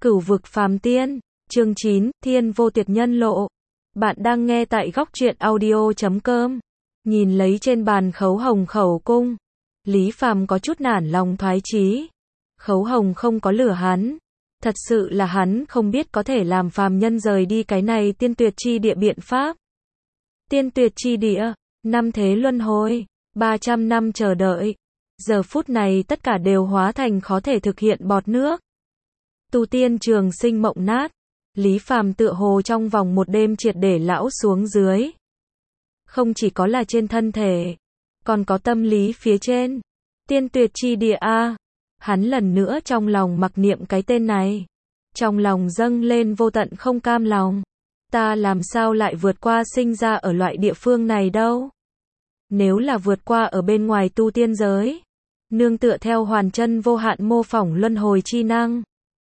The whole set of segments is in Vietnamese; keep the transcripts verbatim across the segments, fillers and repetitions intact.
Cửu vực phàm tiên, chương chín, Thiên vô tuyệt nhân lộ. Bạn đang nghe tại góc truyện audio chấm com. Nhìn lấy trên bàn Khấu Hồng khẩu cung, Lý Phàm có chút nản lòng thoái chí. Khấu Hồng không có lừa hắn. Thật sự là hắn không biết có thể làm phàm nhân rời đi cái này tiên tuyệt chi địa biện pháp. Tiên tuyệt chi địa, năm thế luân hồi, ba trăm năm chờ đợi. Giờ phút này tất cả đều hóa thành khó thể thực hiện bọt nước. Tu tiên trường sinh mộng nát. Lý Phàm tựa hồ trong vòng một đêm triệt để lão xuống dưới. Không chỉ có là trên thân thể, còn có tâm lý phía trên. Tiên tuyệt chi địa a. Hắn lần nữa trong lòng mặc niệm cái tên này. Trong lòng dâng lên vô tận không cam lòng. Ta làm sao lại vượt qua sinh ra ở loại địa phương này đâu? Nếu là vượt qua ở bên ngoài tu tiên giới, nương tựa theo hoàn chân vô hạn mô phỏng luân hồi chi năng,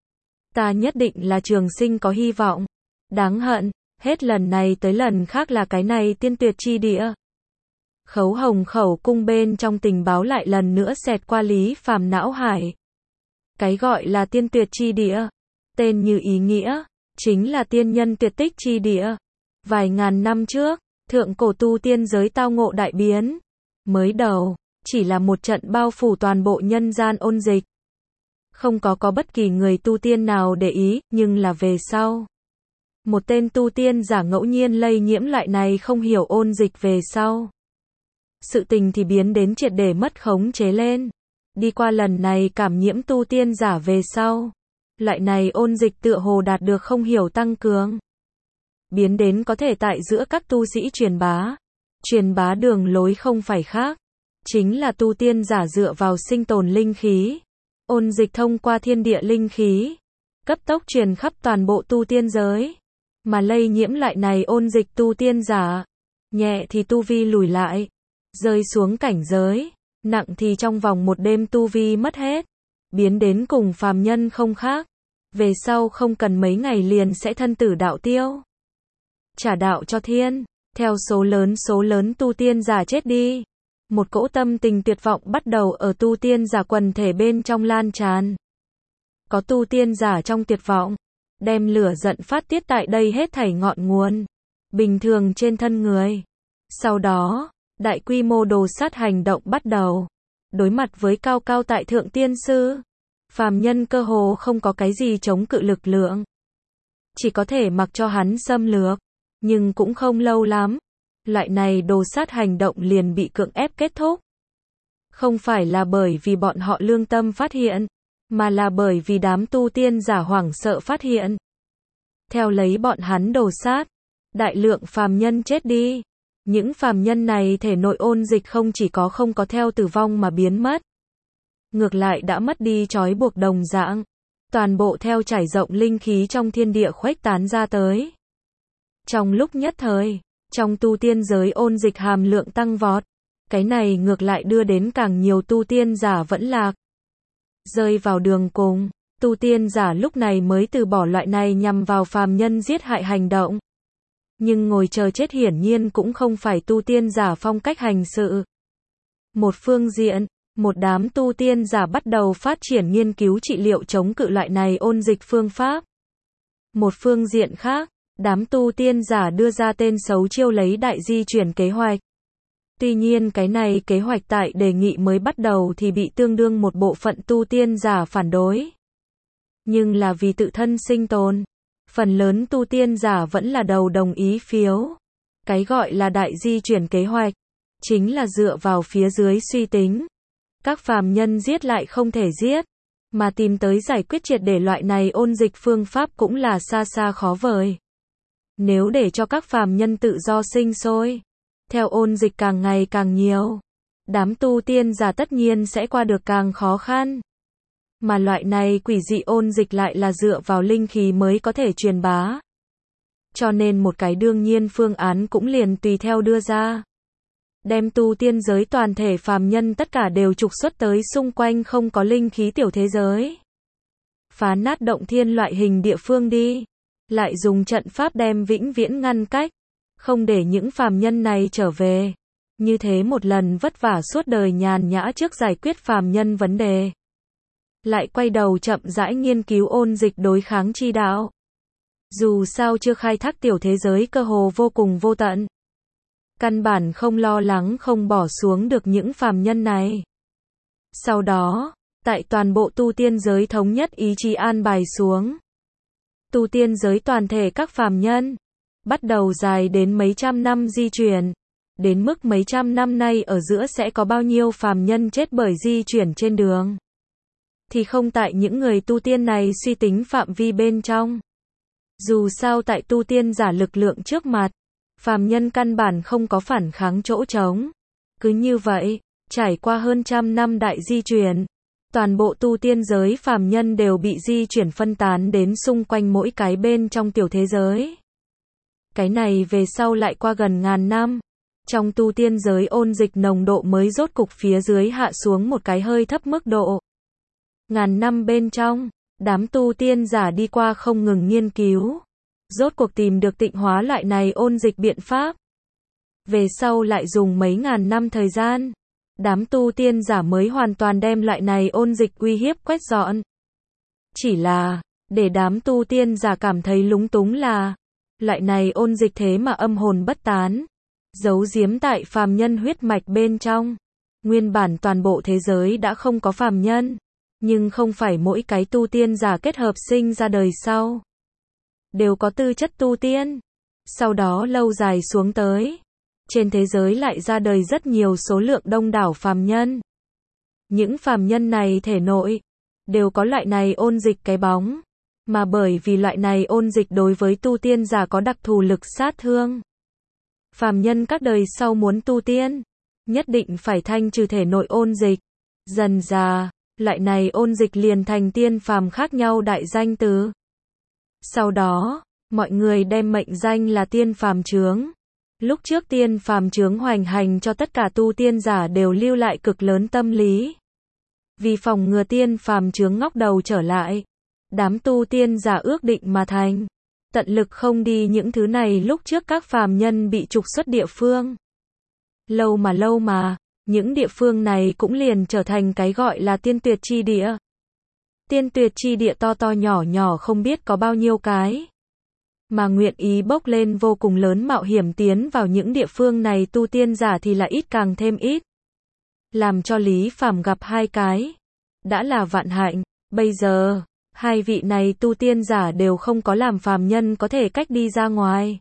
ta nhất định là trường sinh có hy vọng. Đáng hận, hết lần này tới lần khác là cái này tiên tuyệt chi địa. Khấu Hồng khẩu cung bên trong tình báo lại lần nữa xẹt qua Lý Phàm não hải. Cái gọi là tiên tuyệt chi địa, tên như ý nghĩa, chính là tiên nhân tuyệt tích chi địa. Vài ngàn năm trước, thượng cổ tu tiên giới tao ngộ đại biến. Mới đầu, chỉ là một trận bao phủ toàn bộ nhân gian ôn dịch. Không có có bất kỳ người tu tiên nào để ý, nhưng là về sau. Một tên tu tiên giả ngẫu nhiên lây nhiễm loại này không hiểu ôn dịch về sau. Sự tình thì biến đến triệt để mất khống chế lên. Đi qua lần này cảm nhiễm tu tiên giả về sau. Loại này ôn dịch tựa hồ đạt được không hiểu tăng cường. Biến đến có thể tại giữa các tu sĩ truyền bá. Truyền bá đường lối không phải khác. Chính là tu tiên giả dựa vào sinh tồn linh khí. Ôn dịch thông qua thiên địa linh khí. Cấp tốc truyền khắp toàn bộ tu tiên giới. Mà lây nhiễm lại này ôn dịch tu tiên giả. Nhẹ thì tu vi lùi lại. Rơi xuống cảnh giới. Nặng thì trong vòng một đêm tu vi mất hết. Biến đến cùng phàm nhân không khác. Về sau không cần mấy ngày liền sẽ thân tử đạo tiêu. Trả đạo cho thiên. Theo số lớn số lớn tu tiên giả chết đi. Một cỗ tâm tình tuyệt vọng bắt đầu ở tu tiên giả quần thể bên trong lan tràn. Có tu tiên giả trong tuyệt vọng, đem lửa giận phát tiết tại đây hết thảy ngọn nguồn, bình thường trên thân người. Sau đó, đại quy mô đồ sát hành động bắt đầu. Đối mặt với cao cao tại thượng tiên sư, phàm nhân cơ hồ không có cái gì chống cự lực lượng. Chỉ có thể mặc cho hắn xâm lược, nhưng cũng không lâu lắm. Loại này đồ sát hành động liền bị cưỡng ép kết thúc. Không phải là bởi vì bọn họ lương tâm phát hiện, mà là bởi vì đám tu tiên giả hoảng sợ phát hiện. Theo lấy bọn hắn đồ sát, đại lượng phàm nhân chết đi. Những phàm nhân này thể nội ôn dịch không chỉ có không có theo tử vong mà biến mất. Ngược lại đã mất đi trói buộc đồng dạng. Toàn bộ theo trải rộng linh khí trong thiên địa khuếch tán ra tới. Trong lúc nhất thời, trong tu tiên giới ôn dịch hàm lượng tăng vọt. Cái này ngược lại đưa đến càng nhiều tu tiên giả vẫn lạc. Rơi vào đường cùng, tu tiên giả lúc này mới từ bỏ loại này nhằm vào phàm nhân giết hại hành động. Nhưng ngồi chờ chết hiển nhiên cũng không phải tu tiên giả phong cách hành sự. Một phương diện, một đám tu tiên giả bắt đầu phát triển nghiên cứu trị liệu chống cự loại này ôn dịch phương pháp. Một phương diện khác, đám tu tiên giả đưa ra tên xấu chiêu lấy đại di chuyển kế hoạch. Tuy nhiên cái này kế hoạch tại đề nghị mới bắt đầu thì bị tương đương một bộ phận tu tiên giả phản đối. Nhưng là vì tự thân sinh tồn, phần lớn tu tiên giả vẫn là đầu đồng ý phiếu. Cái gọi là đại di chuyển kế hoạch, chính là dựa vào phía dưới suy tính. Các phàm nhân giết lại không thể giết, mà tìm tới giải quyết triệt để loại này ôn dịch phương pháp cũng là xa xa khó vời. Nếu để cho các phàm nhân tự do sinh sôi, theo ôn dịch càng ngày càng nhiều, đám tu tiên giả tất nhiên sẽ qua được càng khó khăn. Mà loại này quỷ dị ôn dịch lại là dựa vào linh khí mới có thể truyền bá. Cho nên một cái đương nhiên phương án cũng liền tùy theo đưa ra. Đem tu tiên giới toàn thể phàm nhân tất cả đều trục xuất tới xung quanh không có linh khí tiểu thế giới. Phá nát động thiên loại hình địa phương đi. Lại dùng trận pháp đem vĩnh viễn ngăn cách. Không để những phàm nhân này trở về. Như thế một lần vất vả suốt đời nhàn nhã trước giải quyết phàm nhân vấn đề. lại quay đầu chậm rãi nghiên cứu ôn dịch đối kháng chi đạo. Dù sao chưa khai thác tiểu thế giới cơ hồ vô cùng vô tận. Căn bản không lo lắng không bỏ xuống được những phàm nhân này. Sau đó, tại toàn bộ tu tiên giới thống nhất ý chí an bài xuống. Tu tiên giới toàn thể các phàm nhân, bắt đầu dài đến mấy trăm năm di chuyển. Đến mức mấy trăm năm nay ở giữa sẽ có bao nhiêu phàm nhân chết bởi di chuyển trên đường. Thì không tại những người tu tiên này suy tính phạm vi bên trong. Dù sao tại tu tiên giả lực lượng trước mặt, phàm nhân căn bản không có phản kháng chỗ trống. Cứ như vậy, trải qua hơn trăm năm đại di chuyển, toàn bộ tu tiên giới phàm nhân đều bị di chuyển phân tán đến xung quanh mỗi cái bên trong tiểu thế giới. Cái này về sau lại qua gần ngàn năm, trong tu tiên giới ôn dịch nồng độ mới rốt cục phía dưới hạ xuống một cái hơi thấp mức độ. Ngàn năm bên trong, đám tu tiên giả đi qua không ngừng nghiên cứu, rốt cuộc tìm được tịnh hóa loại này ôn dịch biện pháp. Về sau lại dùng mấy ngàn năm thời gian, đám tu tiên giả mới hoàn toàn đem loại này ôn dịch uy hiếp quét dọn. Chỉ là, để đám tu tiên giả cảm thấy lúng túng là, loại này ôn dịch thế mà âm hồn bất tán, giấu giếm tại phàm nhân huyết mạch bên trong. Nguyên bản toàn bộ thế giới đã không có phàm nhân, nhưng không phải mỗi cái tu tiên giả kết hợp sinh ra đời sau đều có tư chất tu tiên. Sau đó lâu dài xuống tới, trên thế giới lại ra đời rất nhiều số lượng đông đảo phàm nhân. Những phàm nhân này thể nội đều có loại này ôn dịch cái bóng, mà bởi vì loại này ôn dịch đối với tu tiên giả có đặc thù lực sát thương. Phàm nhân các đời sau muốn tu tiên, nhất định phải thanh trừ thể nội ôn dịch. Dần dà, loại này ôn dịch liền thành tiên phàm khác nhau đại danh từ. Sau đó, mọi người đem mệnh danh là tiên phàm chướng. Lúc trước tiên phàm chướng hoành hành cho tất cả tu tiên giả đều lưu lại cực lớn tâm lý. Vì phòng ngừa tiên phàm chướng ngóc đầu trở lại, đám tu tiên giả ước định mà thành, tận lực không đi những thứ này lúc trước các phàm nhân bị trục xuất địa phương. Lâu mà lâu mà, những địa phương này cũng liền trở thành cái gọi là tiên tuyệt chi địa. Tiên tuyệt chi địa to to nhỏ nhỏ không biết có bao nhiêu cái. Mà nguyện ý bốc lên vô cùng lớn mạo hiểm tiến vào những địa phương này tu tiên giả thì là ít càng thêm ít. Làm cho Lý Phàm gặp hai cái, đã là vạn hạnh. Bây giờ, hai vị này tu tiên giả đều không có làm phàm nhân có thể cách đi ra ngoài.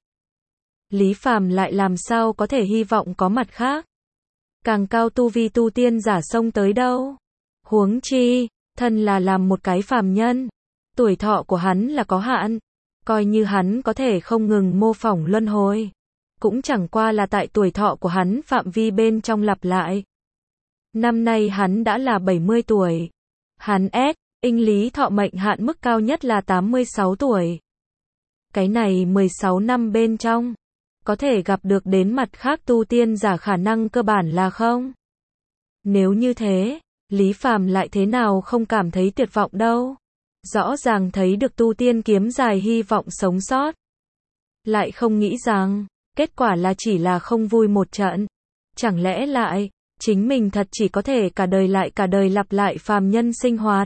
Lý Phàm lại làm sao có thể hy vọng có mặt khác. Càng cao tu vi tu tiên giả xông tới đâu. Huống chi, thân là làm một cái phàm nhân. Tuổi thọ của hắn là có hạn. Coi như hắn có thể không ngừng mô phỏng luân hồi, cũng chẳng qua là tại tuổi thọ của hắn phạm vi bên trong lặp lại. Năm nay hắn đã là bảy mươi tuổi. Hắn S, inh lý thọ mệnh hạn mức cao nhất là tám mươi sáu tuổi. Cái này mười sáu năm bên trong, có thể gặp được đến mặt khác tu tiên giả khả năng cơ bản là không. Nếu như thế, Lý Phàm lại thế nào không cảm thấy tuyệt vọng đâu. Rõ ràng thấy được tu tiên kiếm dài hy vọng sống sót. Lại không nghĩ rằng, kết quả là chỉ là không vui một trận. Chẳng lẽ lại, chính mình thật chỉ có thể cả đời lại cả đời lặp lại phàm nhân sinh hoạt.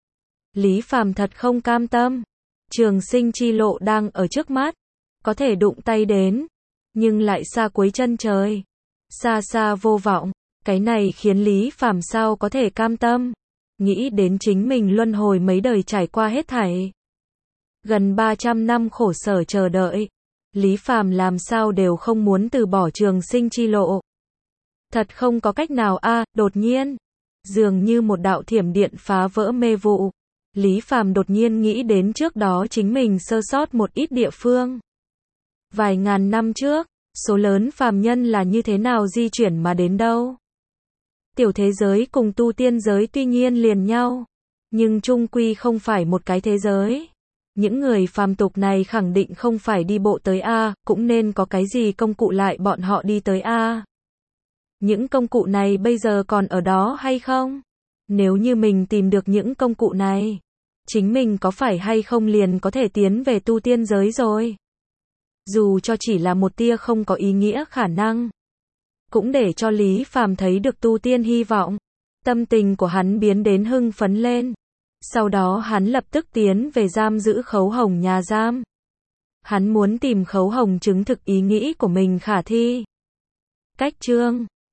Lý Phàm thật không cam tâm. Trường sinh chi lộ đang ở trước mắt, có thể đụng tay đến, nhưng lại xa cuối chân trời. Xa xa vô vọng, cái này khiến Lý Phàm sao có thể cam tâm. Nghĩ đến chính mình luân hồi mấy đời trải qua hết thảy. Gần ba trăm năm khổ sở chờ đợi. Lý Phàm làm sao đều không muốn từ bỏ trường sinh chi lộ. Thật không có cách nào a à, đột nhiên. Dường như một đạo thiểm điện phá vỡ mê vụ. Lý Phàm đột nhiên nghĩ đến trước đó chính mình sơ sót một ít địa phương. Vài ngàn năm trước, số lớn phàm nhân là như thế nào di chuyển mà đến đâu. Tiểu thế giới cùng tu tiên giới tuy nhiên liền nhau, nhưng chung quy không phải một cái thế giới. Những người phàm tục này khẳng định không phải đi bộ tới A, cũng nên có cái gì công cụ lại bọn họ đi tới A. Những công cụ này bây giờ còn ở đó hay không? Nếu như mình tìm được những công cụ này, chính mình có phải hay không liền có thể tiến về tu tiên giới rồi? Dù cho chỉ là một tia không có ý nghĩa khả năng, cũng để cho Lý Phàm thấy được tu tiên hy vọng. Tâm tình của hắn biến đến hưng phấn lên. Sau đó hắn lập tức tiến về giam giữ Khấu Hồng nhà giam. Hắn muốn tìm Khấu Hồng chứng thực ý nghĩ của mình khả thi. Cách chương